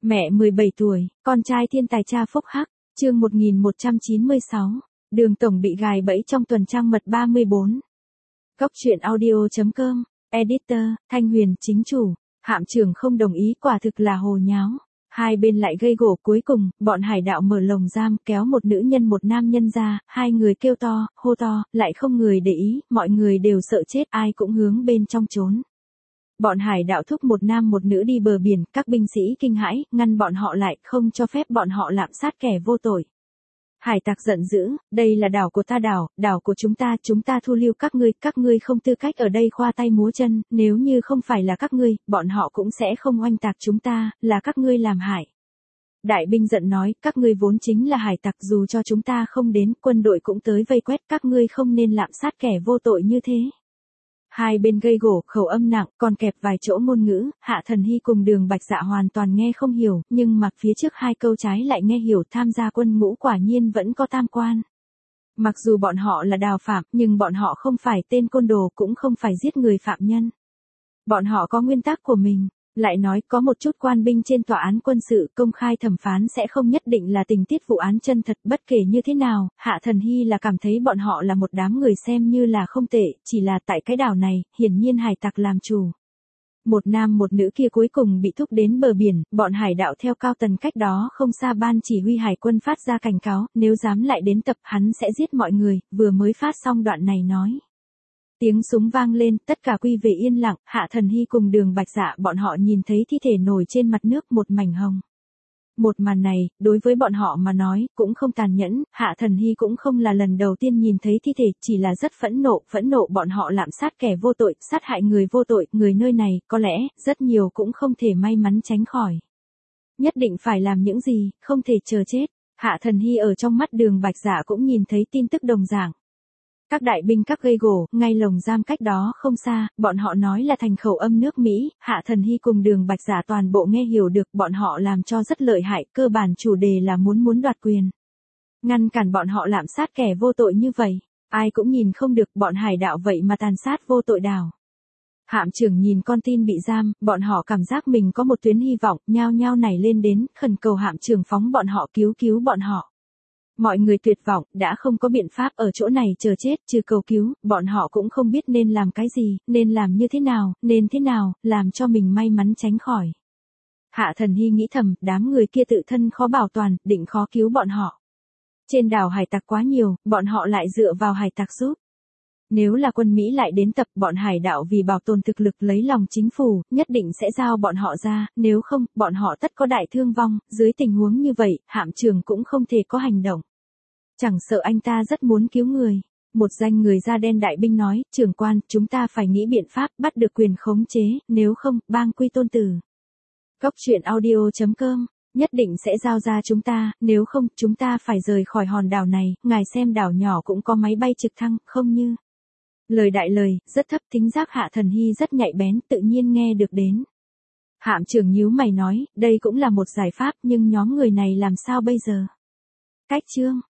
Mẹ 17 tuổi, con trai thiên tài cha phúc hắc, chương 1196, Đường Tổng bị gài bẫy trong tuần trăng mật 34. Góc truyện audio.com, Editor, Thanh Huyền chính chủ, Hạm trưởng không đồng ý quả thực là hồ nháo. Hai bên lại gây gổ, cuối cùng, bọn hải đạo mở lồng giam kéo một nữ nhân một nam nhân ra, hai người kêu to, hô to, lại không người để ý, mọi người đều sợ chết, ai cũng hướng bên trong trốn. Bọn hải đạo thúc một nam một nữ đi bờ biển, các binh sĩ kinh hãi, ngăn bọn họ lại, không cho phép bọn họ lạm sát kẻ vô tội. Hải tặc giận dữ, đây là đảo của ta, đảo của chúng ta thu lưu các ngươi không tư cách ở đây khoa tay múa chân, nếu như không phải là các ngươi, bọn họ cũng sẽ không oanh tạc chúng ta, là các ngươi làm hại. Đại binh giận nói, các ngươi vốn chính là hải tặc, dù cho chúng ta không đến, quân đội cũng tới vây quét, các ngươi không nên lạm sát kẻ vô tội như thế. Hai bên gây gổ, khẩu âm nặng, còn kẹp vài chỗ ngôn ngữ, Hạ Thần Hy cùng Đường Bạch Dạ hoàn toàn nghe không hiểu, nhưng mặc phía trước hai câu trái lại nghe hiểu, tham gia quân ngũ quả nhiên vẫn có tam quan. Mặc dù bọn họ là đào phạm, nhưng bọn họ không phải tên côn đồ, cũng không phải giết người phạm nhân. Bọn họ có nguyên tắc của mình. Lại nói, có một chút quan binh trên tòa án quân sự công khai thẩm phán sẽ không nhất định là tình tiết vụ án chân thật, bất kể như thế nào, Hạ Thần Hy là cảm thấy bọn họ là một đám người xem như là không tệ, chỉ là tại cái đảo này, hiển nhiên hải tặc làm chủ. Một nam một nữ kia cuối cùng bị thúc đến bờ biển, bọn hải đạo theo Cao Tần cách đó không xa ban chỉ huy hải quân phát ra cảnh cáo, nếu dám lại đến tập hắn sẽ giết mọi người, vừa mới phát xong đoạn này nói. Tiếng súng vang lên, tất cả quy về yên lặng, Hạ Thần Hy cùng Đường Bạch Dạ bọn họ nhìn thấy thi thể nổi trên mặt nước một mảnh hồng. Một màn này, đối với bọn họ mà nói, cũng không tàn nhẫn, Hạ Thần Hy cũng không là lần đầu tiên nhìn thấy thi thể, chỉ là rất phẫn nộ bọn họ lạm sát kẻ vô tội, sát hại người vô tội, người nơi này, có lẽ, rất nhiều cũng không thể may mắn tránh khỏi. Nhất định phải làm những gì, không thể chờ chết, Hạ Thần Hy ở trong mắt Đường Bạch Dạ cũng nhìn thấy tin tức đồng dạng. Các đại binh các gây gổ, ngay lồng giam cách đó không xa, bọn họ nói là thành khẩu âm nước Mỹ, Hạ Thần Hy cùng Đường Bạch Dạ toàn bộ nghe hiểu được, bọn họ làm cho rất lợi hại, cơ bản chủ đề là muốn đoạt quyền. Ngăn cản bọn họ lạm sát kẻ vô tội như vậy, ai cũng nhìn không được, bọn hải đạo vậy mà tàn sát vô tội đảo. Hạm trưởng nhìn con tin bị giam, bọn họ cảm giác mình có một tuyến hy vọng, nhao nhao nảy lên đến, khẩn cầu hạm trưởng phóng bọn họ, cứu bọn họ. Mọi người tuyệt vọng, đã không có biện pháp ở chỗ này chờ chết, trừ cầu cứu, bọn họ cũng không biết nên làm cái gì, nên làm như thế nào, làm cho mình may mắn tránh khỏi. Hạ Thần Hy nghĩ thầm, đám người kia tự thân khó bảo toàn, định khó cứu bọn họ. Trên đảo hải tặc quá nhiều, bọn họ lại dựa vào hải tặc giúp. Nếu là quân Mỹ lại đến tập, bọn hải đạo vì bảo tồn thực lực lấy lòng chính phủ, nhất định sẽ giao bọn họ ra, nếu không, bọn họ tất có đại thương vong, dưới tình huống như vậy, hạm trưởng cũng không thể có hành động. Chẳng sợ anh ta rất muốn cứu người. Một danh người da đen đại binh nói, trưởng quan, chúng ta phải nghĩ biện pháp bắt được quyền khống chế, nếu không, bang quy tôn tử. Góc truyện audio.com, nhất định sẽ giao ra chúng ta, nếu không, chúng ta phải rời khỏi hòn đảo này, ngài xem đảo nhỏ cũng có máy bay trực thăng, không như. Lời đại lời, rất thấp, thính giác Hạ Thần Hy rất nhạy bén, tự nhiên nghe được đến. Hạm trưởng nhíu mày nói, đây cũng là một giải pháp, nhưng nhóm người này làm sao bây giờ? Cách chương.